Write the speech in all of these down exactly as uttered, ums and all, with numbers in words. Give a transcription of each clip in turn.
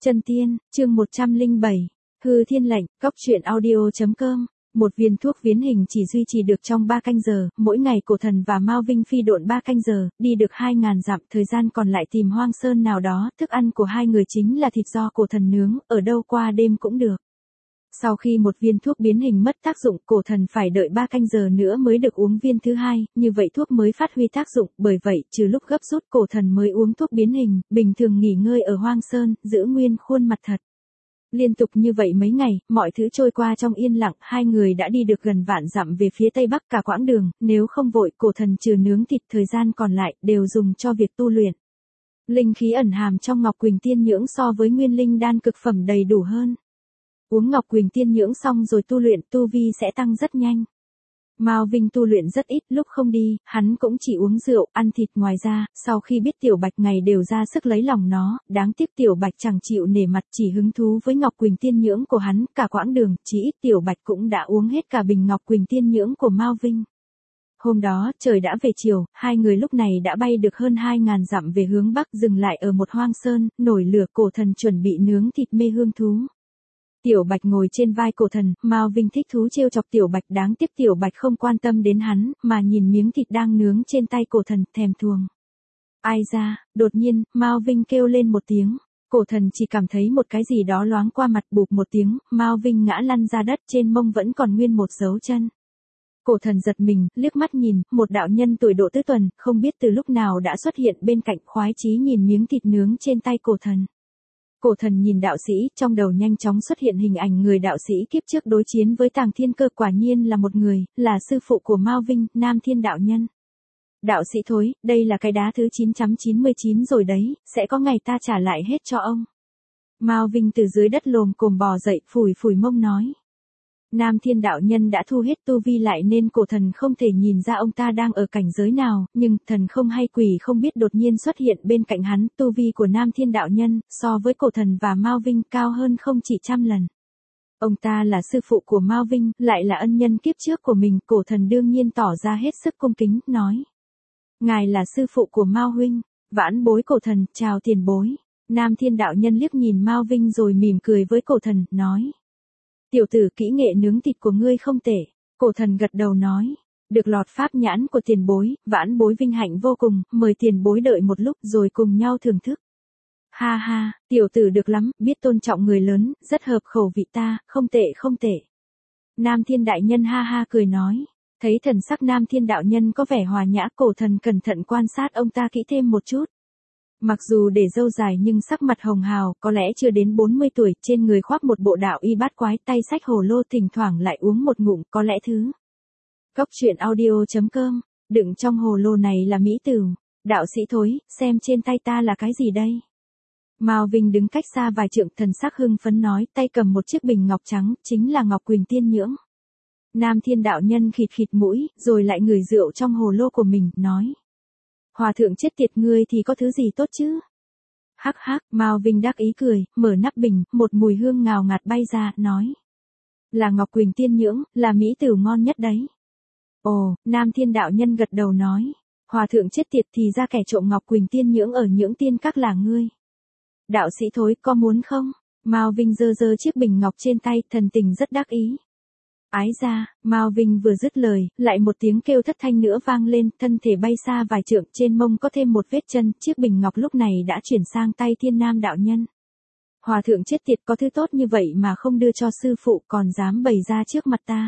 Chân tiên, chương một trăm lẻ bảy, hư thiên lệnh, cóc truyện audio chấm com. Một viên thuốc viễn hình chỉ duy trì được trong ba canh giờ, mỗi ngày Cổ Thần và Mao Vinh phi độn ba canh giờ, đi được hai ngàn dặm, thời gian còn lại tìm hoang sơn nào đó, thức ăn của hai người chính là thịt do Cổ Thần nướng, ở đâu qua đêm cũng được. Sau khi một viên thuốc biến hình mất tác dụng, Cổ Thần phải đợi ba canh giờ nữa mới được uống viên thứ hai, như vậy thuốc mới phát huy tác dụng, bởi vậy, trừ lúc gấp rút Cổ Thần mới uống thuốc biến hình, bình thường nghỉ ngơi ở hoang sơn, giữ nguyên khuôn mặt thật. Liên tục như vậy mấy ngày, mọi thứ trôi qua trong yên lặng, hai người đã đi được gần vạn dặm về phía tây bắc cả quãng đường, nếu không vội, Cổ Thần trừ nướng thịt thời gian còn lại, đều dùng cho việc tu luyện. Linh khí ẩn hàm trong Ngọc Quỳnh Tiên Nhưỡng so với nguyên linh đan cực phẩm đầy đủ hơn. Uống Ngọc Quỳnh Tiên Nhưỡng xong rồi tu luyện, tu vi sẽ tăng rất nhanh. Mao Vinh tu luyện rất ít, lúc không đi, hắn cũng chỉ uống rượu, ăn thịt. Ngoài ra, sau khi biết Tiểu Bạch ngày đều ra sức lấy lòng nó, đáng tiếc Tiểu Bạch chẳng chịu nể mặt, chỉ hứng thú với Ngọc Quỳnh Tiên Nhưỡng của hắn, cả quãng đường, chỉ ít Tiểu Bạch cũng đã uống hết cả bình Ngọc Quỳnh Tiên Nhưỡng của Mao Vinh. Hôm đó, trời đã về chiều, hai người lúc này đã bay được hơn hai ngàn dặm về hướng bắc, dừng lại ở một hoang sơn, nổi lửa. Cổ Thần chuẩn bị nướng thịt mê hương thú. Tiểu Bạch ngồi trên vai Cổ Thần, Mao Vinh thích thú trêu chọc Tiểu Bạch, đáng tiếc Tiểu Bạch không quan tâm đến hắn, mà nhìn miếng thịt đang nướng trên tay Cổ Thần, thèm thuồng. Ai ra, đột nhiên, Mao Vinh kêu lên một tiếng. Cổ Thần chỉ cảm thấy một cái gì đó loáng qua mặt, bụp một tiếng, Mao Vinh ngã lăn ra đất, trên mông vẫn còn nguyên một dấu chân. Cổ Thần giật mình, liếc mắt nhìn, một đạo nhân tuổi độ tứ tuần, không biết từ lúc nào đã xuất hiện bên cạnh, khoái chí nhìn miếng thịt nướng trên tay Cổ Thần. Cổ Thần nhìn đạo sĩ, trong đầu nhanh chóng xuất hiện hình ảnh người đạo sĩ kiếp trước đối chiến với Tàng Thiên Cơ, quả nhiên là một người, là sư phụ của Mao Vinh, Nam Thiên đạo nhân. Đạo sĩ thối, đây là cái đá thứ chín trăm chín mươi chín rồi đấy, sẽ có ngày ta trả lại hết cho ông. Mao Vinh từ dưới đất lồm cồm bò dậy, phủi phủi mông nói. Nam Thiên đạo nhân đã thu hết tu vi lại nên Cổ Thần không thể nhìn ra ông ta đang ở cảnh giới nào, nhưng thần không hay quỷ không biết đột nhiên xuất hiện bên cạnh hắn, tu vi của Nam Thiên đạo nhân so với Cổ Thần và Mao Vinh cao hơn không chỉ trăm lần. Ông ta là sư phụ của Mao Vinh, lại là ân nhân kiếp trước của mình, Cổ Thần đương nhiên tỏ ra hết sức cung kính, nói: "Ngài là sư phụ của Mao huynh." Vãn bối Cổ Thần, chào tiền bối. Nam Thiên đạo nhân liếc nhìn Mao Vinh rồi mỉm cười với Cổ Thần, nói: "Tiểu tử, kỹ nghệ nướng thịt của ngươi không tệ." Cổ Thần gật đầu nói: "Được lọt pháp nhãn của tiền bối, vãn bối vinh hạnh vô cùng, mời tiền bối đợi một lúc rồi cùng nhau thưởng thức." Ha ha, tiểu tử được lắm, biết tôn trọng người lớn, rất hợp khẩu vị ta, không tệ không tệ. Nam Thiên đại nhân ha ha cười nói. Thấy thần sắc Nam Thiên đạo nhân có vẻ hòa nhã, Cổ Thần cẩn thận quan sát ông ta kỹ thêm một chút. Mặc dù để râu dài nhưng sắc mặt hồng hào, có lẽ chưa đến bốn mươi tuổi, trên người khoác một bộ đạo y bát quái, tay xách hồ lô, thỉnh thoảng lại uống một ngụm, có lẽ thứ. Cóc truyện audio chấm com, đựng trong hồ lô này là mỹ tửu. Đạo sĩ thối, xem trên tay ta là cái gì đây? Mao Vinh đứng cách xa vài trượng, thần sắc hưng phấn nói, tay cầm một chiếc bình ngọc trắng, chính là Ngọc Quỳnh Tiên Nhưỡng. Nam Thiên đạo nhân khịt khịt mũi, rồi lại ngửi rượu trong hồ lô của mình, nói. Hòa thượng chết tiệt, ngươi thì có thứ gì tốt chứ? Hắc hắc, Mao Vinh đắc ý cười, mở nắp bình, một mùi hương ngào ngạt bay ra, nói. Là Ngọc Quỳnh Tiên Nhưỡng, là mỹ tửu ngon nhất đấy. Ồ, Nam Thiên đạo nhân gật đầu nói. Hòa thượng chết tiệt, thì ra kẻ trộm Ngọc Quỳnh Tiên Nhưỡng ở Nhưỡng Tiên Các là ngươi. Đạo sĩ thối, có muốn không? Mao Vinh giơ giơ chiếc bình ngọc trên tay, thần tình rất đắc ý. Ái ra, Mao Vinh vừa dứt lời, lại một tiếng kêu thất thanh nữa vang lên, thân thể bay xa vài trượng, trên mông có thêm một vết chân, chiếc bình ngọc lúc này đã chuyển sang tay Thiên Nam đạo nhân. Hòa thượng chết tiệt, có thứ tốt như vậy mà không đưa cho sư phụ, còn dám bày ra trước mặt ta.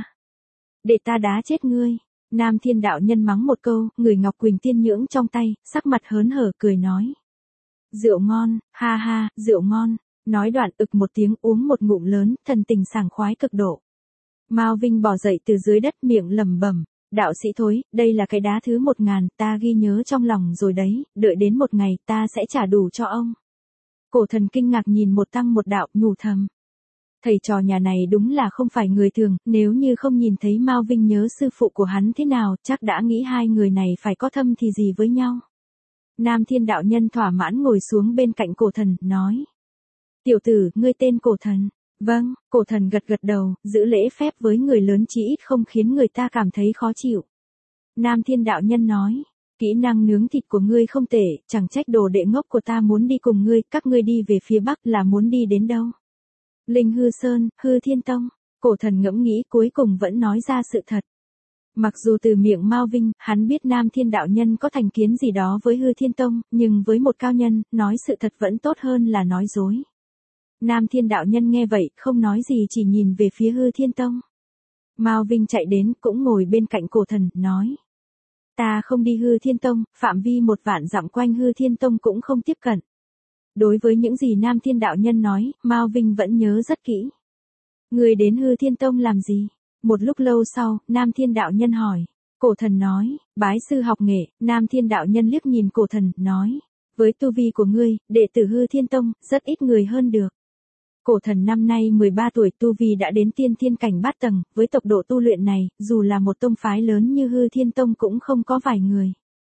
Để ta đá chết ngươi. Nam Thiên đạo nhân mắng một câu, người Ngọc Quỳnh Tiên Nhưỡng trong tay, sắc mặt hớn hở cười nói. Rượu ngon, ha ha, rượu ngon. Nói đoạn ực một tiếng, uống một ngụm lớn, thần tình sảng khoái cực độ. Mao Vinh bò dậy từ dưới đất, miệng lẩm bẩm, đạo sĩ thối, đây là cái đá thứ một ngàn, ta ghi nhớ trong lòng rồi đấy, đợi đến một ngày ta sẽ trả đủ cho ông. Cổ Thần kinh ngạc nhìn một tăng một đạo, nhủ thầm. Thầy trò nhà này đúng là không phải người thường, nếu như không nhìn thấy Mao Vinh nhớ sư phụ của hắn thế nào, chắc đã nghĩ hai người này phải có thâm thì gì với nhau. Nam Thiên đạo nhân thỏa mãn ngồi xuống bên cạnh Cổ Thần, nói. Tiểu tử, ngươi tên Cổ Thần. Vâng, Cổ Thần gật gật đầu, giữ lễ phép với người lớn chí ít không khiến người ta cảm thấy khó chịu. Nam Thiên đạo nhân nói, Kỹ năng nướng thịt của ngươi không tệ, chẳng trách đồ đệ ngốc của ta muốn đi cùng ngươi, các ngươi đi về phía Bắc là muốn đi đến đâu? Linh Hư Sơn, Hư Thiên Tông. Cổ thần ngẫm nghĩ cuối cùng vẫn nói ra sự thật. Mặc dù từ miệng Mao Vinh, hắn biết Nam Thiên đạo nhân có thành kiến gì đó với Hư Thiên Tông, nhưng với một cao nhân, nói sự thật vẫn tốt hơn là nói dối. Nam Thiên đạo nhân nghe vậy, không nói gì chỉ nhìn về phía Hư Thiên Tông. Mao Vinh chạy đến, cũng ngồi bên cạnh cổ thần, nói. Ta không đi Hư Thiên Tông, phạm vi một vạn dặm quanh Hư Thiên Tông cũng không tiếp cận. Đối với những gì Nam Thiên đạo nhân nói, Mao Vinh vẫn nhớ rất kỹ. Người đến Hư Thiên Tông làm gì? Một lúc lâu sau, Nam Thiên đạo nhân hỏi. Cổ thần nói, bái sư học nghệ. Nam Thiên đạo nhân liếc nhìn cổ thần, nói. Với tu vi của ngươi, đệ tử Hư Thiên Tông, rất ít người hơn được. Cổ thần năm nay mười ba tuổi, tu vi đã đến tiên thiên cảnh bát tầng, với tốc độ tu luyện này, dù là một tông phái lớn như Hư Thiên Tông cũng không có vài người.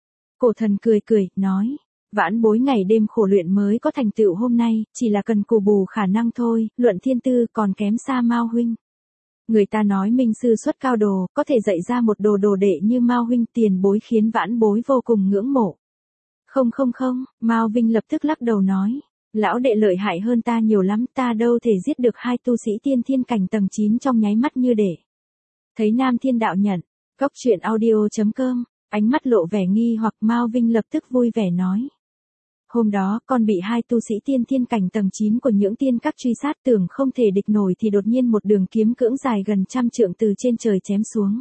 Cổ thần cười cười, nói. Vãn bối ngày đêm khổ luyện mới có thành tựu hôm nay, chỉ là cần cù bù khả năng thôi, luận thiên tư còn kém xa Mao huynh. Người ta nói minh sư xuất cao đồ, có thể dạy ra một đồ đồ đệ như Mao huynh, tiền bối khiến vãn bối vô cùng ngưỡng mộ. Không không không, Mao Vinh lập tức lắc đầu nói. Lão đệ lợi hại hơn ta nhiều lắm, ta đâu thể giết được hai tu sĩ tiên thiên cảnh tầng chín trong nháy mắt như để. Thấy Nam Thiên đạo nhận, cốc truyện audio chấm com, ánh mắt lộ vẻ nghi hoặc Mao Vinh lập tức vui vẻ nói. Hôm đó, con bị hai tu sĩ tiên thiên cảnh tầng chín của những tiên các truy sát, tưởng không thể địch nổi thì đột nhiên một đường kiếm cưỡng dài gần trăm trượng từ trên trời chém xuống.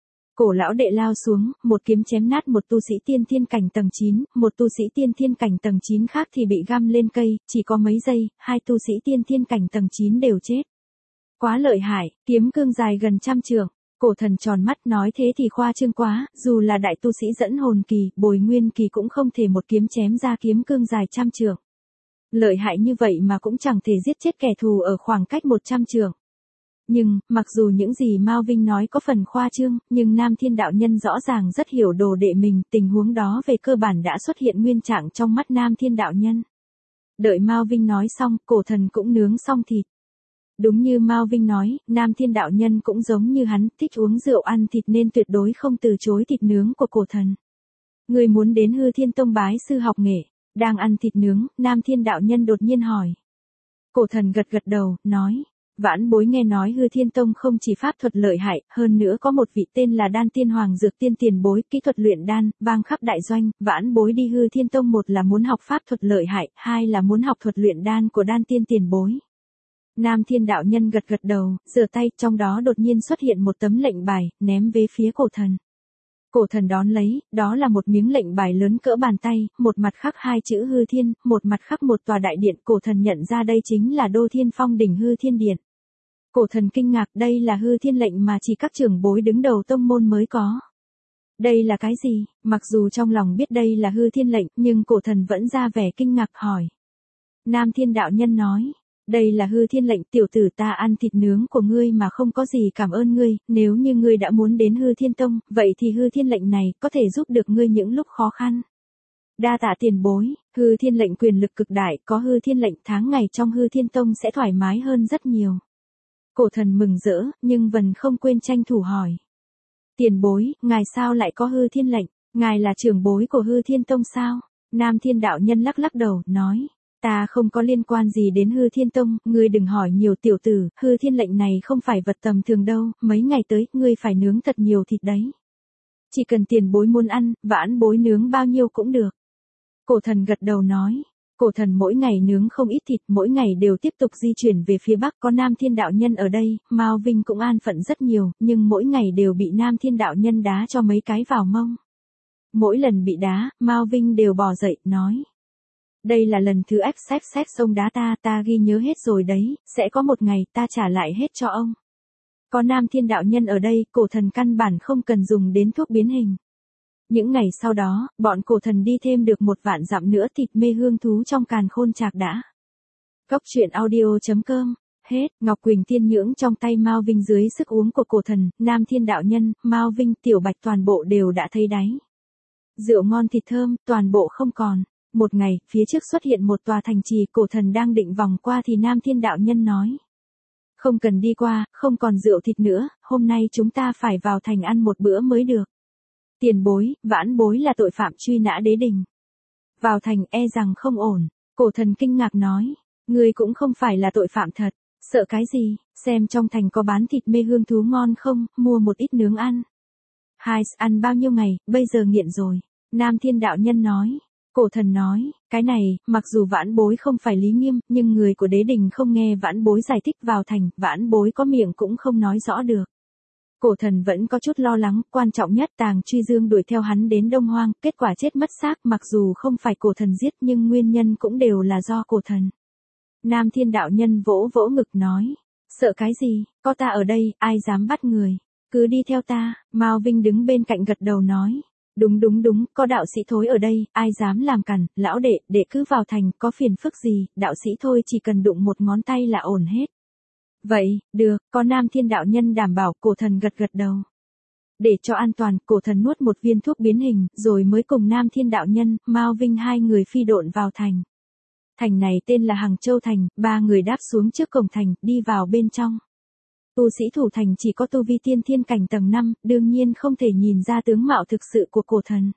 Cổ lão đệ lao xuống, một kiếm chém nát một tu sĩ tiên thiên cảnh tầng chín, một tu sĩ tiên thiên cảnh tầng chín khác thì bị găm lên cây, chỉ có mấy giây, hai tu sĩ tiên thiên cảnh tầng chín đều chết. Quá lợi hại, kiếm cương dài gần trăm trượng. Cổ thần tròn mắt, nói thế thì khoa trương quá, dù là đại tu sĩ dẫn hồn kỳ, bồi nguyên kỳ cũng không thể một kiếm chém ra kiếm cương dài trăm trượng. Lợi hại như vậy mà cũng chẳng thể giết chết kẻ thù ở khoảng cách một trăm trượng. Nhưng, mặc dù những gì Mao Vinh nói có phần khoa trương, nhưng Nam Thiên đạo nhân rõ ràng rất hiểu đồ đệ mình, tình huống đó về cơ bản đã xuất hiện nguyên trạng trong mắt Nam Thiên đạo nhân. Đợi Mao Vinh nói xong, cổ thần cũng nướng xong thịt. Đúng như Mao Vinh nói, Nam Thiên đạo nhân cũng giống như hắn, thích uống rượu ăn thịt nên tuyệt đối không từ chối thịt nướng của cổ thần. Người muốn đến Hư Thiên Tông bái sư học nghệ, đang ăn thịt nướng, Nam Thiên đạo nhân đột nhiên hỏi. Cổ thần gật gật đầu, nói. Vãn bối nghe nói Hư Thiên Tông không chỉ pháp thuật lợi hại, hơn nữa có một vị tên là Đan Tiên Hoàng Dược Tiên tiền bối, kỹ thuật luyện đan, vang khắp đại doanh, vãn bối đi Hư Thiên Tông một là muốn học pháp thuật lợi hại, hai là muốn học thuật luyện đan của Đan Tiên tiền bối. Nam Thiên đạo nhân gật gật đầu, giơ tay, trong đó đột nhiên xuất hiện một tấm lệnh bài, ném về phía cổ thần. Cổ thần đón lấy, đó là một miếng lệnh bài lớn cỡ bàn tay, một mặt khắc hai chữ Hư Thiên, một mặt khắc một tòa đại điện, cổ thần nhận ra đây chính là Đô Thiên Phong đỉnh Hư Thiên Điện. Cổ thần kinh ngạc, đây là Hư Thiên lệnh mà chỉ các trưởng bối đứng đầu tông môn mới có. Đây là cái gì? Mặc dù trong lòng biết đây là Hư Thiên lệnh, nhưng cổ thần vẫn ra vẻ kinh ngạc hỏi. Nam Thiên đạo nhân nói, đây là Hư Thiên lệnh, tiểu tử ta ăn thịt nướng của ngươi mà không có gì cảm ơn ngươi, nếu như ngươi đã muốn đến Hư Thiên Tông, vậy thì Hư Thiên lệnh này có thể giúp được ngươi những lúc khó khăn. Đa tạ tiền bối, Hư Thiên lệnh quyền lực cực đại, có Hư Thiên lệnh tháng ngày trong Hư Thiên Tông sẽ thoải mái hơn rất nhiều. Cổ thần mừng rỡ, nhưng vẫn không quên tranh thủ hỏi. Tiền bối, ngài sao lại có Hư Thiên lệnh, ngài là trưởng bối của Hư Thiên Tông sao? Nam Thiên đạo nhân lắc lắc đầu, nói. Ta không có liên quan gì đến Hư Thiên Tông, ngươi đừng hỏi nhiều tiểu tử, Hư Thiên lệnh này không phải vật tầm thường đâu, mấy ngày tới, ngươi phải nướng thật nhiều thịt đấy. Chỉ cần tiền bối muốn ăn, vãn bối nướng bao nhiêu cũng được. Cổ thần gật đầu nói. Cổ thần mỗi ngày nướng không ít thịt, mỗi ngày đều tiếp tục di chuyển về phía Bắc, có Nam Thiên đạo nhân ở đây, Mao Vinh cũng an phận rất nhiều, nhưng mỗi ngày đều bị Nam Thiên đạo nhân đá cho mấy cái vào mông. Mỗi lần bị đá, Mao Vinh đều bò dậy, nói. Đây là lần thứ ép xếp xếp ông đá ta, ta ghi nhớ hết rồi đấy, sẽ có một ngày ta trả lại hết cho ông. Có Nam Thiên đạo nhân ở đây, cổ thần căn bản không cần dùng đến thuốc biến hình. Những ngày sau đó, bọn cổ thần đi thêm được một vạn dặm nữa, thịt mê hương thú trong càn khôn trạc đã. Cốc truyện audio chấm com, hết, Ngọc Quỳnh Thiên nhưỡng trong tay Mao Vinh dưới sức uống của cổ thần, Nam Thiên đạo nhân, Mao Vinh, Tiểu Bạch toàn bộ đều đã thấy đáy. Rượu ngon thịt thơm, toàn bộ không còn. Một ngày, phía trước xuất hiện một tòa thành trì, cổ thần đang định vòng qua thì Nam Thiên đạo nhân nói. Không cần đi qua, không còn rượu thịt nữa, hôm nay chúng ta phải vào thành ăn một bữa mới được. Tiền bối, vãn bối là tội phạm truy nã đế đình. Vào thành e rằng không ổn. Cổ thần kinh ngạc nói. Ngươi cũng không phải là tội phạm thật. Sợ cái gì, xem trong thành có bán thịt mê hương thú ngon không, mua một ít nướng ăn. Hai, ăn bao nhiêu ngày, bây giờ nghiện rồi. Nam Thiên đạo nhân nói. Cổ thần nói, cái này, mặc dù vãn bối không phải Lý Nghiêm, nhưng người của đế đình không nghe vãn bối giải thích vào thành, vãn bối có miệng cũng không nói rõ được. Cổ thần vẫn có chút lo lắng, quan trọng nhất Tàng Truy Dương đuổi theo hắn đến Đông Hoang, kết quả chết mất xác, mặc dù không phải cổ thần giết nhưng nguyên nhân cũng đều là do cổ thần. Nam Thiên đạo nhân vỗ vỗ ngực nói, sợ cái gì, có ta ở đây, ai dám bắt người, cứ đi theo ta. Mao Vinh đứng bên cạnh gật đầu nói, đúng đúng đúng, có đạo sĩ Thối ở đây, ai dám làm cản, lão đệ, đệ cứ vào thành, có phiền phức gì, đạo sĩ thôi chỉ cần đụng một ngón tay là ổn hết. Vậy, được, có Nam Thiên đạo nhân đảm bảo. Cổ thần gật gật đầu. Để cho an toàn, cổ thần nuốt một viên thuốc biến hình, rồi mới cùng Nam Thiên đạo nhân, Mao Vinh hai người phi độn vào thành. Thành này tên là Hằng Châu Thành, ba người đáp xuống trước cổng thành, đi vào bên trong. Tu sĩ thủ thành chỉ có tu vi tiên thiên cảnh tầng năm, đương nhiên không thể nhìn ra tướng mạo thực sự của cổ thần.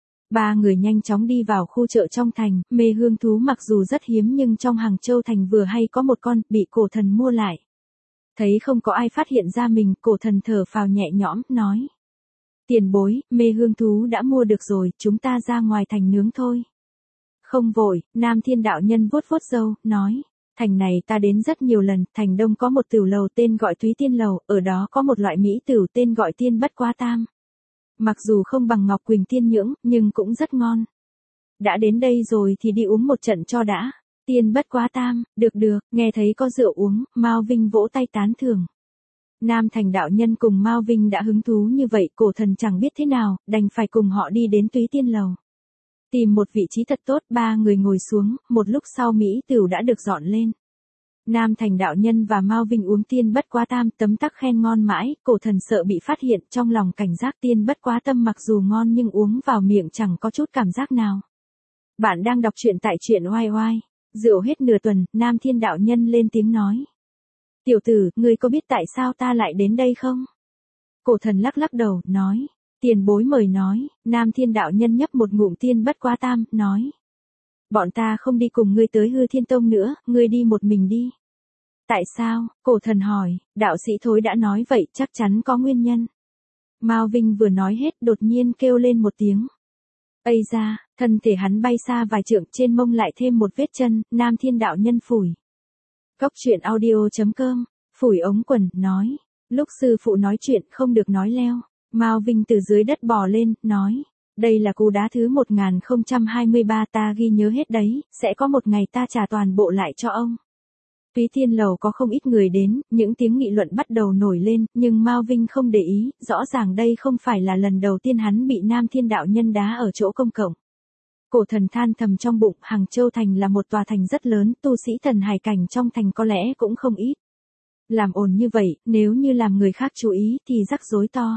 Ba người nhanh chóng đi vào khu chợ trong thành, mê hương thú mặc dù rất hiếm nhưng trong Hằng Châu Thành vừa hay có một con, bị cổ thần mua lại. Thấy không có ai phát hiện ra mình, cổ thần thở phào nhẹ nhõm, nói. Tiền bối, mê hương thú đã mua được rồi, chúng ta ra ngoài thành nướng thôi. Không vội, Nam Thiên đạo nhân vuốt vuốt râu, nói. Thành này ta đến rất nhiều lần, thành đông có một tửu lầu tên gọi Túy Tiên Lầu, ở đó có một loại mỹ tửu tên gọi Tiên Bất Quá Tam. Mặc dù không bằng Ngọc Quỳnh Tiên Nhưỡng, nhưng cũng rất ngon. Đã đến đây rồi thì đi uống một trận cho đã. Tiên Bất Quá Tam, được được, nghe thấy có rượu uống, Mao Vinh vỗ tay tán thưởng. Nam Thành đạo nhân cùng Mao Vinh đã hứng thú như vậy, cổ thần chẳng biết thế nào, đành phải cùng họ đi đến Túy Tiên Lầu. Tìm một vị trí thật tốt, ba người ngồi xuống, một lúc sau mỹ tửu đã được dọn lên. Nam Thành đạo nhân và Mao Vinh uống Tiên Bất Quá Tam, tấm tắc khen ngon mãi, cổ thần sợ bị phát hiện, trong lòng cảnh giác. Tiên Bất Quá Tâm mặc dù ngon nhưng uống vào miệng chẳng có chút cảm giác nào. Bạn đang đọc truyện tại truyện oai oai. Rượu hết nửa tuần, Nam Thiên đạo nhân lên tiếng nói. Tiểu tử, ngươi có biết tại sao ta lại đến đây không? Cổ thần lắc lắc đầu, nói. Tiền bối mời nói. Nam Thiên đạo nhân nhấp một ngụm Tiên Bất Quá Tam, nói. Bọn ta không đi cùng ngươi tới Hư Thiên Tông nữa, ngươi đi một mình đi. Tại sao? Cổ thần hỏi. Đạo sĩ Thối đã nói vậy, chắc chắn có nguyên nhân. Mao Vinh vừa nói hết, đột nhiên kêu lên một tiếng. Ây da, thân thể hắn bay xa vài trượng, trên mông lại thêm một vết chân. Nam Thiên đạo nhân phủi. Cốc truyện audio chấm com, phủi ống quần, nói. Lúc sư phụ nói chuyện không được nói leo. Mao Vinh từ dưới đất bò lên, nói. Đây là cú đá thứ một nghìn không trăm hai mươi ba, ta ghi nhớ hết đấy, sẽ có một ngày ta trả toàn bộ lại cho ông. Túy Tiên Lầu có không ít người đến, những tiếng nghị luận bắt đầu nổi lên, nhưng Mao Vinh không để ý, rõ ràng đây không phải là lần đầu tiên hắn bị Nam Thiên đạo nhân đá ở chỗ công cộng. Cổ thần than thầm trong bụng, Hằng Châu Thành là một tòa thành rất lớn, tu sĩ thần hải cảnh trong thành có lẽ cũng không ít. Làm ồn như vậy, nếu như làm người khác chú ý thì rắc rối to.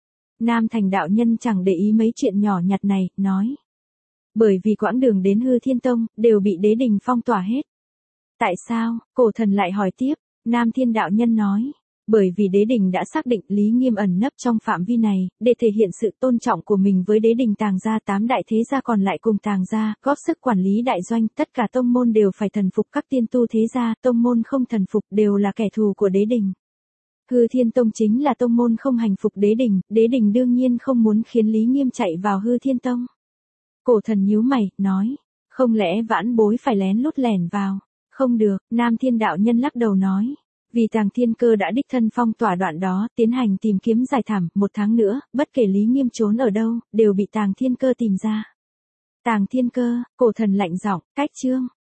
Nam Thành đạo nhân chẳng để ý mấy chuyện nhỏ nhặt này, nói. Bởi vì quãng đường đến Hư Thiên Tông, đều bị đế đình phong tỏa hết. Tại sao? Cổ thần lại hỏi tiếp. Nam Thiên đạo nhân nói. Bởi vì đế đình đã xác định Lý Nghiêm ẩn nấp trong phạm vi này, để thể hiện sự tôn trọng của mình với đế đình Tàng gia, tám đại thế gia còn lại cùng Tàng gia, góp sức quản lý đại doanh, tất cả tông môn đều phải thần phục các tiên tu thế gia, tông môn không thần phục đều là kẻ thù của đế đình. Hư Thiên Tông chính là tông môn không hành phục đế đình, đế đình đương nhiên không muốn khiến Lý Nghiêm chạy vào Hư Thiên Tông. Cổ thần nhíu mày, nói, không lẽ vãn bối phải lén lút lẻn vào? Không được, Nam Thiên đạo nhân lắc đầu nói. Vì Tàng Thiên Cơ đã đích thân phong tỏa đoạn đó, tiến hành tìm kiếm giải thảm, một tháng nữa, bất kể Lý Nghiêm trốn ở đâu, đều bị Tàng Thiên Cơ tìm ra. Tàng Thiên Cơ, cổ thần lạnh giọng, cách chương.